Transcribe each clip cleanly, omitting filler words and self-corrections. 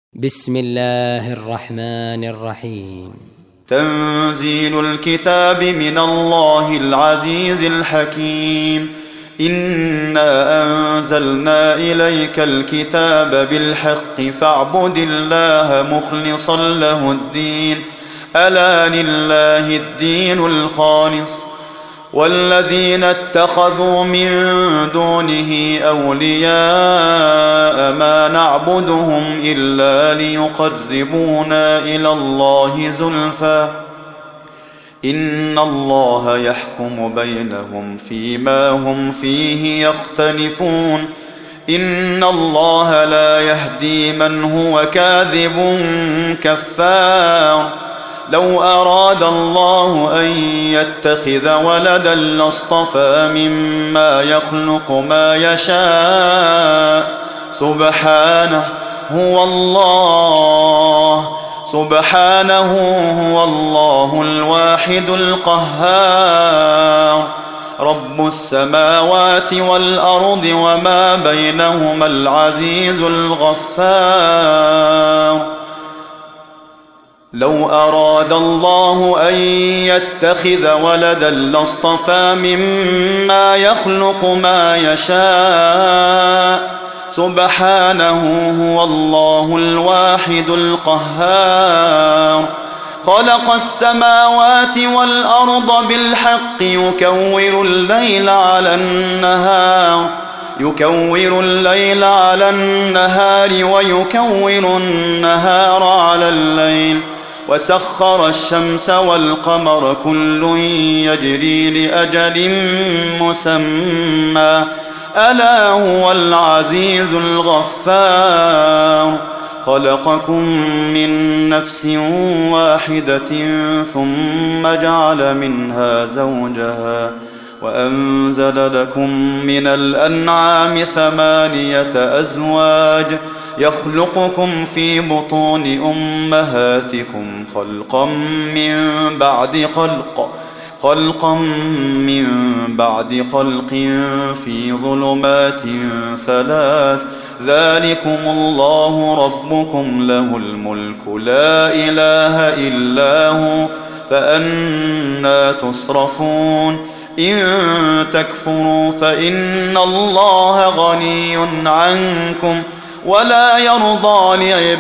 بسم الله الرحمن الرحيم. تنزيل الكتاب من الله العزيز الحكيم. إنا أنزلنا إليك الكتاب بالحق فاعبد الله مخلصا له الدين ألا لله الدين الخالص والذين اتخذوا من دونه أولياء ما نعبدهم إلا ليقربونا إلى الله زلفى إن الله يحكم بينهم فيما هم فيه يختلفون إن الله لا يهدي من هو كاذب كفار. لو أراد الله أن يتخذ ولدا لاصطفى مما يخلق ما يشاء سبحانه هو الله الواحد القهار. رب السماوات والأرض وما بينهما العزيز الغفار. لو أراد الله أن يتخذ ولدا لاصطفى مما يخلق ما يشاء سبحانه هو الله الواحد القهار. خلق السماوات والأرض بالحق يكور الليل على النهار ويكور النهار على الليل وسخر الشمس والقمر كل يجري لأجل مسمى ألا هو العزيز الغفار. خلقكم من نفس واحدة ثم جعل منها زوجها وأنزل لكم من الأنعام 8 أزواج يخلقكم في بطون أمهاتكم خلقا من بعد خلق في ظلمات 3 ذلكم الله ربكم له الملك لا إله إلا هو فأنى تصرفون. إن تكفروا فإن الله غني عنكم ولا يرضى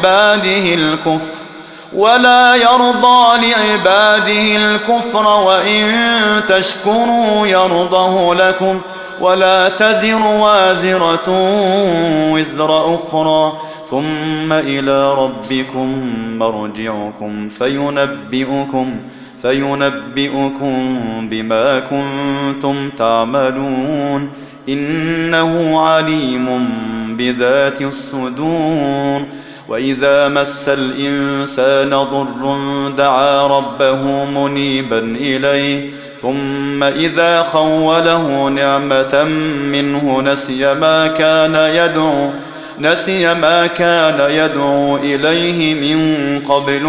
لعباده الكفر وإن تشكروا يرضه لكم ولا تزر وازرة وزر أخرى ثم إلى ربكم مرجعكم فينبئكم بما كنتم تعملون إنه عليم بذات الصدور. وإذا مس الإنسان ضر دعا ربه منيبا إليه ثم إذا خوله نعمة منه نسي ما كان يدعو إليه من قبل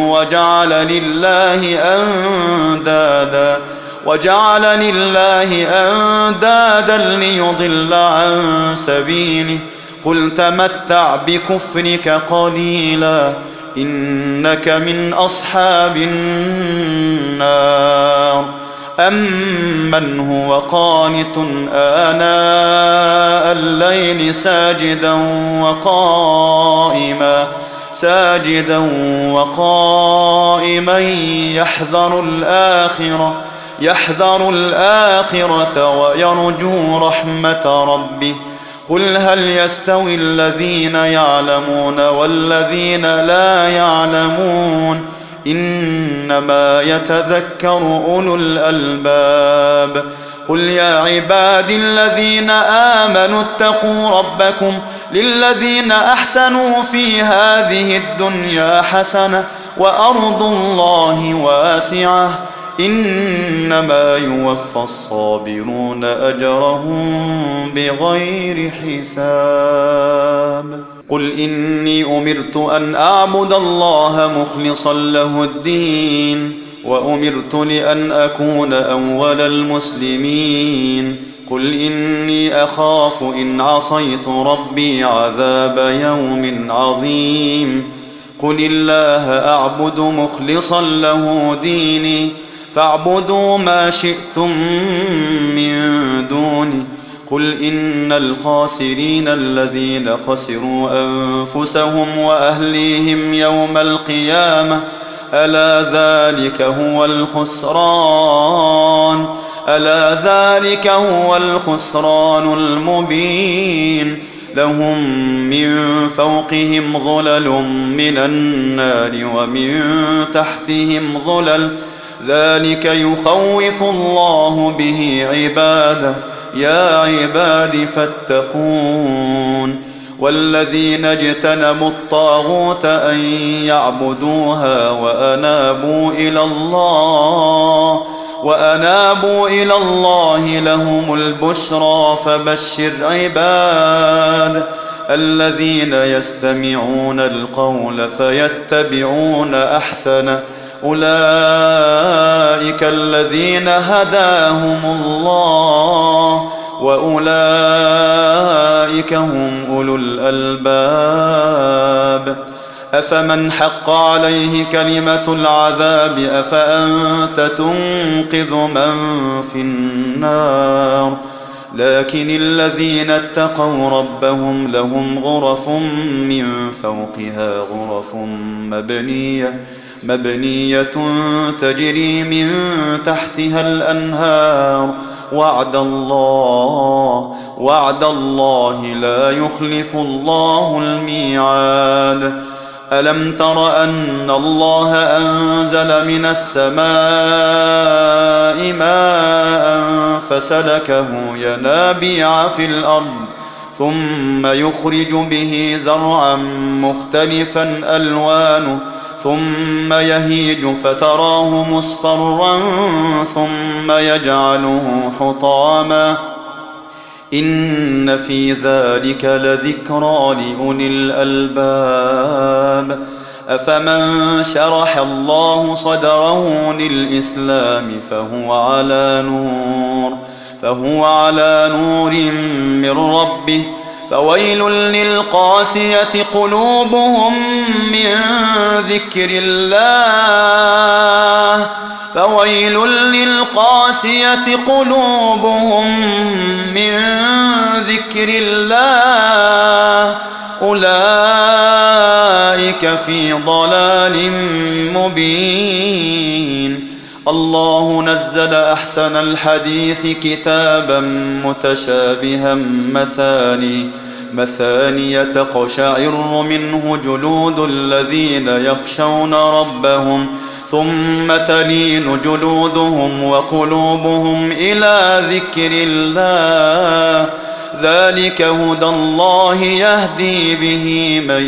وجعل لله أندادا ليضل عن سبيله قل تمتع بكفرك قليلا إنك من أصحاب النار. أمن هو قانت آناء الليل ساجدا وقائما يحذر الآخرة ويرجو رحمة ربه قل هل يستوي الذين يعلمون والذين لا يعلمون إنما يتذكر أولو الألباب. قل يا عبادي الذين آمنوا اتقوا ربكم للذين أحسنوا في هذه الدنيا حسنة وأرض الله واسعة إنما يوفى الصابرون أجرهم بغير حساب. قل إني أمرت أن أعبد الله مخلصا له الدين وأمرت لأن أكون أول المسلمين. قل إني أخاف إن عصيت ربي عذاب يوم عظيم. قل الله أعبد مخلصا له ديني فاعبدوا ما شئتم من دوني قل إن الخاسرين الذين خسروا أنفسهم وأهليهم يوم القيامة ألا ذلك هو الخسران المبين لهم من فوقهم ظلل من النار ومن تحتهم ظلل ذلك يخوف الله به عباده يا عباد فاتقون والذين اجتنبوا الطاغوت أن يعبدوها وأنابوا إلى الله لهم البشرى فبشر عباد الذين يستمعون القول فيتبعون أحسنه أولئك الذين هداهم الله وأولئك هم أولو الألباب أفمن حق عليه كلمة العذاب أفأنت تنقذ من في النار لكن الذين اتقوا ربهم لهم غرف من فوقها غرف مبنية تجري من تحتها الأنهار وعد الله لا يخلف الله الميعاد ألم تر أن الله أنزل من السماء ماء فسلكه ينابيع في الأرض ثم يخرج به زرعا مختلفا ألوانه ثم يهيج فتراه مصفرا ثم يجعله حطاما إن في ذلك لذكرى لأولي الألباب أفمن شرح الله صدره للإسلام فهو على نور من ربه فويل للقاسية قلوبهم من ذكر الله أولئك في ضلال مبين الله نزل أحسن الحديث كتابا متشابها مثاني تقشعر منه جلود الذين يخشون ربهم ثم تلين جلودهم وقلوبهم إلى ذكر الله ذلك هدى الله يهدي به من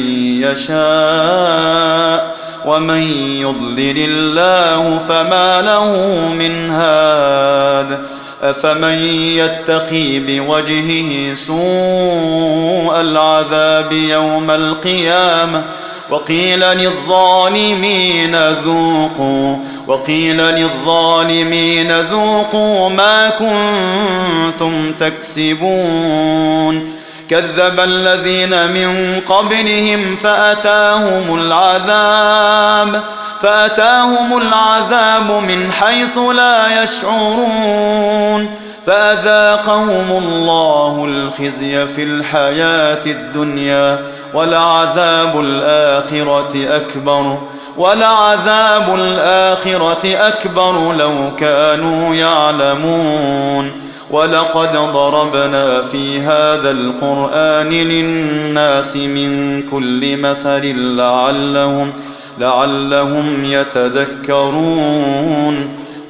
يشاء ومن يضلل الله فما له من هاد أفمن يتقي بوجهه سوء العذاب يوم القيامة وقيل للظالمين ذوقوا ما كنتم تكسبون كذب الذين من قبلهم فأتاهم العذاب من حيث لا يشعرون فأذاقهم الله الخزي في الحياة الدنيا ولعذاب الآخرة أكبر لو كانوا يعلمون ولقد ضربنا في هذا القرآن للناس من كل مثل لعلهم يتذكرون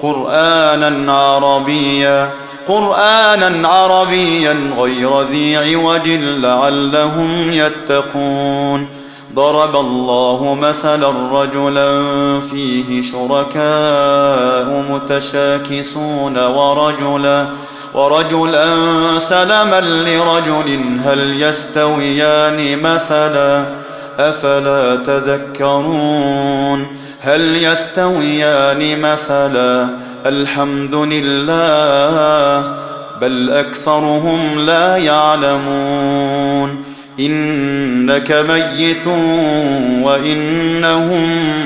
قرآنا عربيا غير ذي عوج لعلهم يتقون ضرب الله مثلا رجلا فيه شركاء متشاكسون ورجلا سلما لرجل هل يستويان مثلا أفلا تذكرون هل يستويان مثلا الحمد لله بل أكثرهم لا يعلمون إنك ميت وإنهم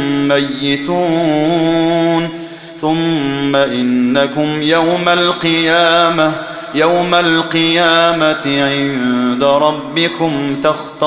ميتون ثم إنكم يوم القيامة عند ربكم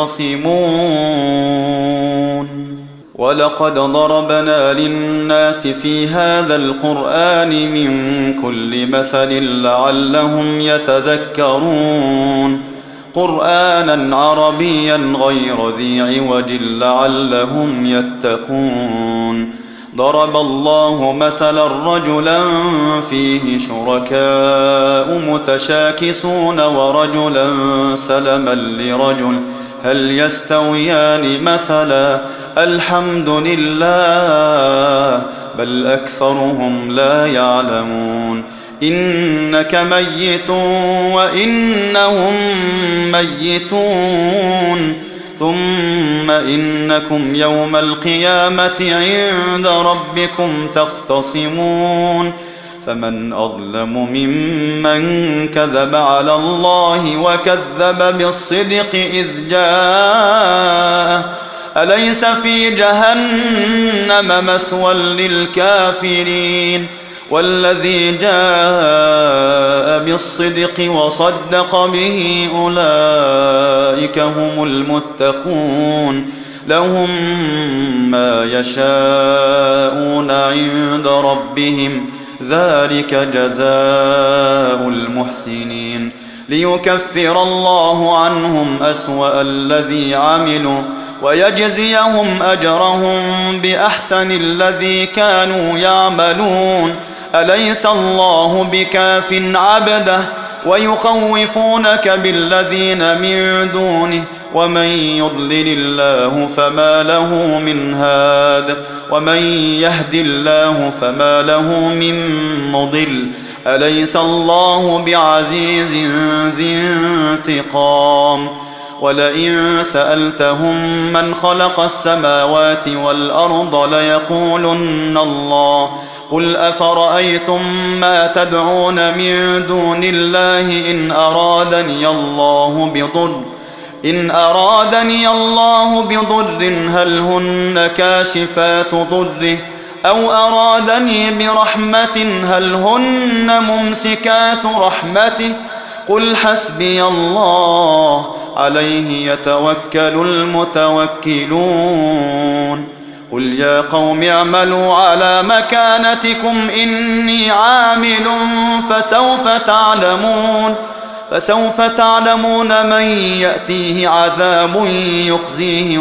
تختصمون ولقد ضربنا للناس في هذا القرآن من كل مثل لعلهم يتذكرون قرآنا عربيا غير ذي عوج لعلهم يتقون ضرب الله مثلا رجلا فيه شركاء متشاكسون ورجلا سلما لرجل هل يستويان مثلا الحمد لله بل أكثرهم لا يعلمون إنك ميت وإنهم ميتون ثم إنكم يوم القيامة عند ربكم تختصمون فمن أظلم ممن كذب على الله وكذب بالصدق إذ جاءه أليس في جهنم مثوى للكافرين والذي جاء بالصدق وصدق به أولئك هم المتقون لهم ما يشاءون عند ربهم ذلك جزاء المحسنين ليكفر الله عنهم أسوأ الذي عملوا ويجزيهم أجرهم بأحسن الذي كانوا يعملون أليس الله بكاف عبده ويخوفونك بالذين من دونه ومن يضلل الله فما له من هاد ومن يهد الله فما له من مضل أليس الله بعزيز ذي انتقام ولئن سألتهم من خلق السماوات والأرض ليقولن الله قل أفرأيتم ما تدعون من دون الله إن أرادني الله بضر هل هن كاشفات ضره أو أرادني برحمة هل هن ممسكات رحمته قل حسبي الله عليه يتوكل المتوكلون قل يا قوم اعملوا على مكانتكم إني عامل فسوف تعلمون من يأتيه عذاب يخزيه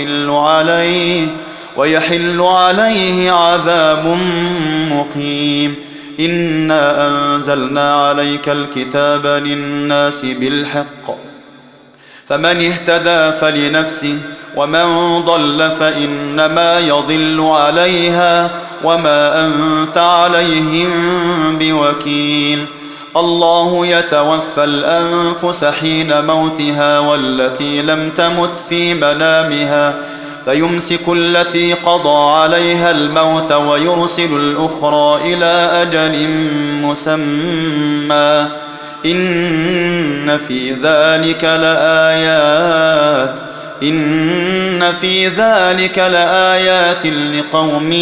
ويحل عليه عذاب مقيم إنا أنزلنا عليك الكتاب للناس بالحق فمن اهتدى فلنفسه ومن ضل فإنما يضل عليها وما أنت عليهم بوكيل الله يتوفى الأنفس حين موتها والتي لم تمت في منامها فيمسك التي قضى عليها الموت ويرسل الأخرى إلى أجل مسمى إن في ذلك لآيات لقوم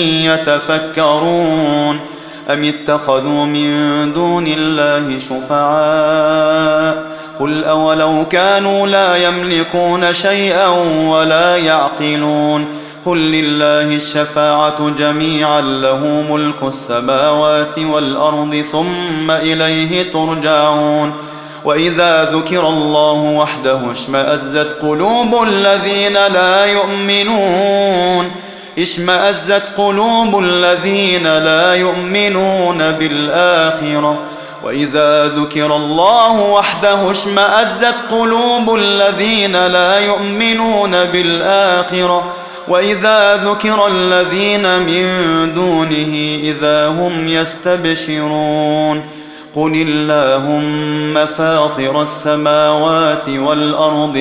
يتفكرون أم اتخذوا من دون الله شفعاء قل أولو كانوا لا يملكون شيئا ولا يعقلون قل لله الشفاعة جميعا له ملك السماوات والأرض ثم إليه ترجعون وإذا ذكر الله وحده اشمأزت قلوب الذين لا يؤمنون بالآخرة وإذا ذكر الله وحده اشمأزت قلوب الذين لا يؤمنون بالآخرة وإذا ذكر الذين من دونه إذا هم يستبشرون قل اللهم فاطر السماوات والأرض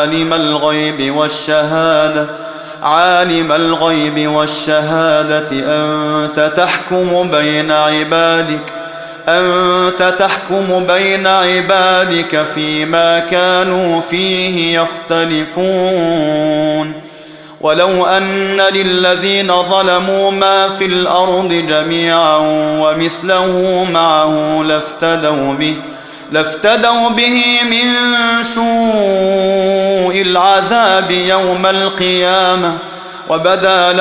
عالم الغيب والشهادة أنت تحكم بين عبادك أنت تحكم بين عبادك فيما كانوا فيه يختلفون ولو أن للذين ظلموا ما في الأرض جميعا ومثله معه لافتدوا به من سوء العذاب يوم القيامة وبدا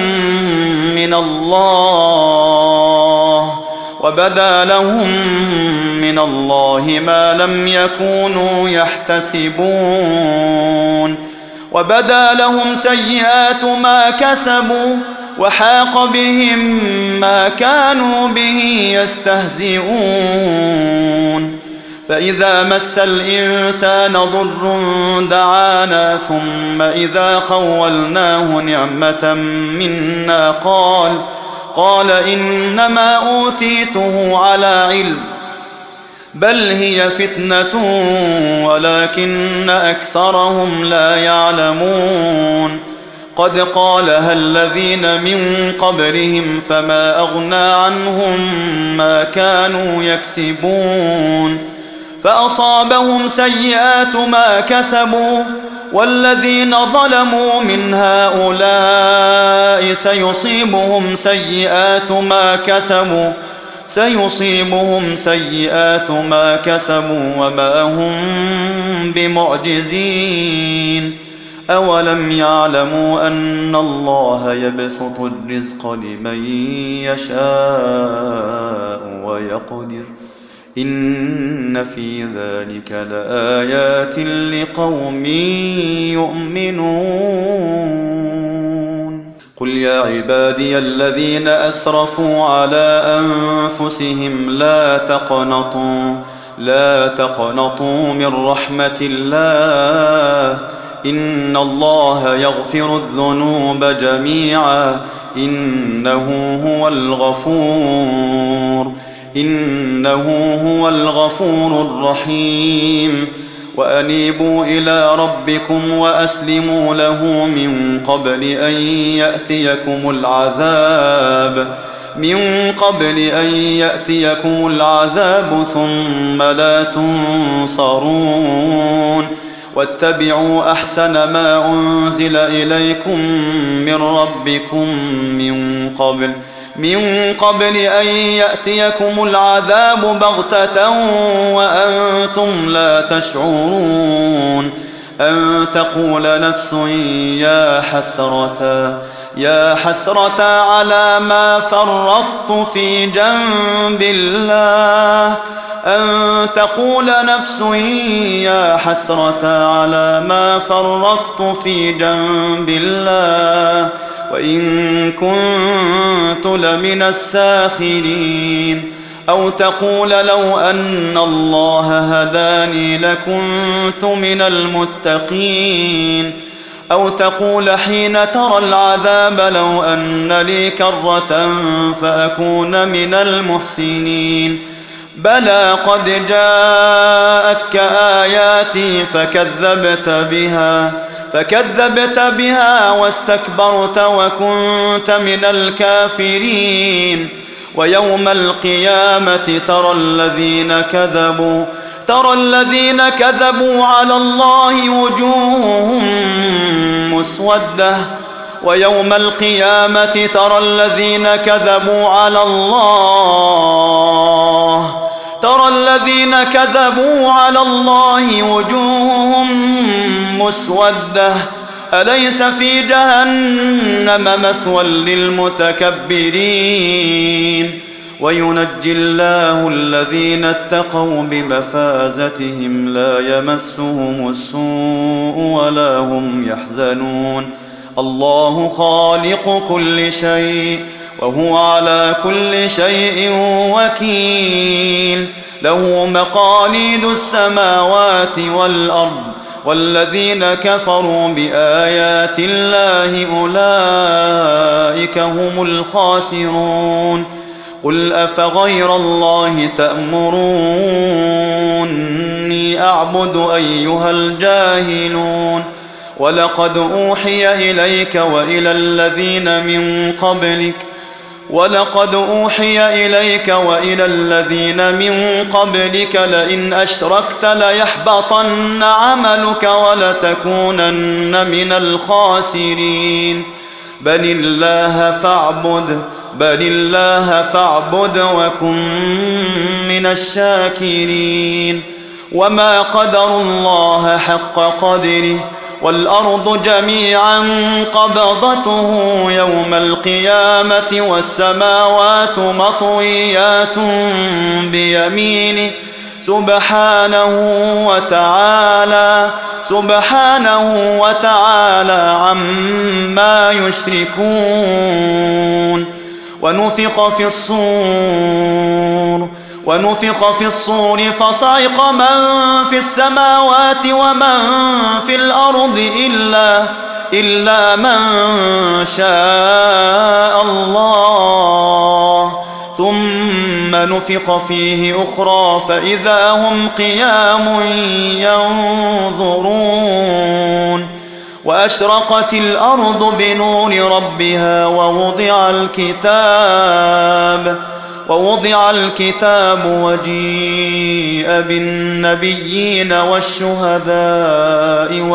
لهم من الله ما لم يكونوا يحتسبون وبدا لهم سيئات ما كسبوا وحاق بهم ما كانوا به يستهزئون فإذا مس الإنسان ضر دعانا ثم إذا خولناه نعمة منا قال إنما أوتيته على علم بل هي فتنة ولكن أكثرهم لا يعلمون قد قالها الذين من قبلهم فما أغنى عنهم ما كانوا يكسبون فأصابهم سيئات ما كسبوا والذين ظلموا من هؤلاء سيصيبهم سيئات ما كسبوا وما هم بمعجزين أولم يعلموا أن الله يبسط الرزق لمن يشاء ويقدر إن في ذلك لآيات لقوم يؤمنون قل يا عبادي الذين أسرفوا على أنفسهم لا تقنطوا من رحمة الله إن الله يغفر الذنوب جميعا إنه هو الغفور الرحيم وأنيبوا إلى ربكم وأسلموا له من قبل أن يأتيكم العذاب ثم لا تنصرون واتبعوا أحسن ما أنزل إليكم من ربكم من قبل أن يأتيكم العذاب بغتة وأنتم لا تشعرون أن تقول نفس يا حسرة على ما فرطت في جنب الله أن تقول نفس يا حسرة على ما فرطت في جنب الله وإن كنت لمن الساخرين أو تقول لو أن الله هداني لكنت من المتقين أو تقول حين ترى العذاب لو أن لي كرة فأكون من المحسنين بلى قد جاءتك آياتي فكذبت بها واستكبرت وكنت من الكافرين ويوم القيامة ترى الذين كذبوا على الله وجوههم مسودة ويوم القيامة ترى الذين كذبوا على الله وجوههم مسودة أليس في جهنم مثوى للمتكبرين وينجي الله الذين اتقوا بمفازتهم لا يمسهم السوء ولا هم يحزنون الله خالق كل شيء وهو على كل شيء وكيل له مقاليد السماوات والأرض والذين كفروا بآيات الله أولئك هم الخاسرون قل أفغير الله تأمروني أعبد أيها الجاهلون ولقد أوحي إليك وإلى الذين من قبلك ولقد أوحي إليك وإلى الذين من قبلك لئن أشركت ليحبطن عملك ولتكونن من الخاسرين بل الله فاعبد وكن من الشاكرين وما قدروا الله حق قدره والأرض جميعا قبضته يوم القيامة والسماوات مطويات بيمينه سبحانه وتعالى عما يشركون ونفخ في الصور فصعق من في السماوات ومن في الأرض إلا من شاء الله ثم نفخ فيه أخرى فإذا هم قيام ينظرون وأشرقت الأرض بنور ربها ووضع الكتاب وجيء بالنبيين والشهداء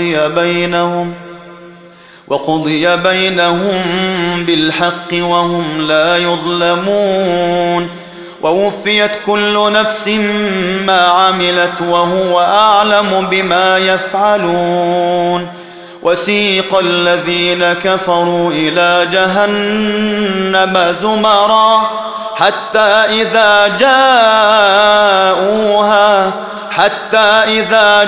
وقضي بينهم بالحق وهم لا يظلمون ووفيت كل نفس ما عملت وهو أعلم بما يفعلون وسيق الذين كفروا إلى جهنم زمرا حتى إذا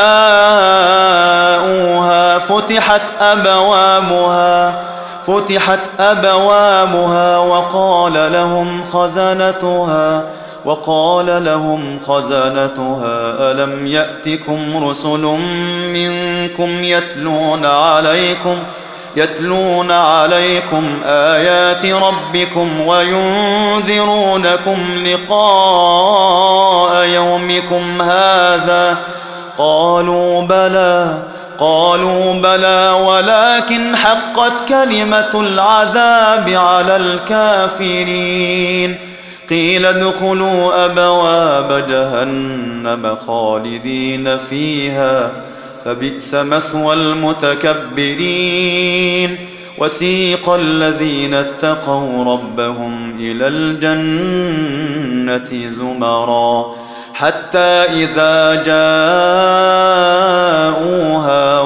جاءوها فتحت أبوابها وقال لهم خزنتها ألم يأتكم رسل منكم يتلون عليكم آيات ربكم وينذرونكم لقاء يومكم هذا قالوا بلى ولكن حقت كلمة العذاب على الكافرين قيل ادخلوا أبواب جهنم خالدين فيها فبئس مثوى المتكبرين وسيق الذين اتقوا ربهم إلى الجنة زمرا حتى إذا جاءوها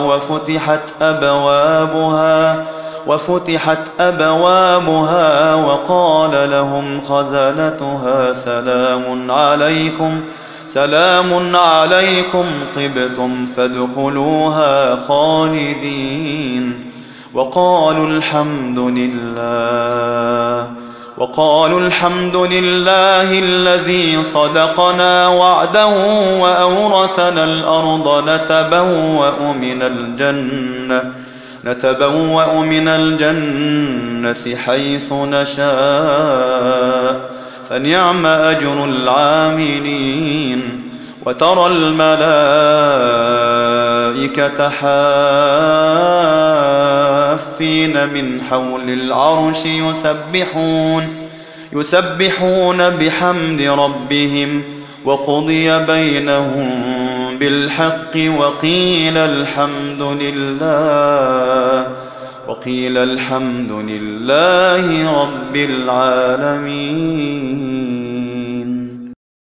وفتحت أبوابها وقال لهم خزنتها سلام عليكم طبتم فادخلوها خالدين وقالوا الحمد لله الذي صدقنا وعده وأورثنا الأرض نتبوأ من الجنة حيث نشاء فنعم أجر العاملين وترى الملائكة حافين من حول العرش يسبحون بحمد ربهم وقضي بينهم بالحق وقيل الحمد لله رب العالمين.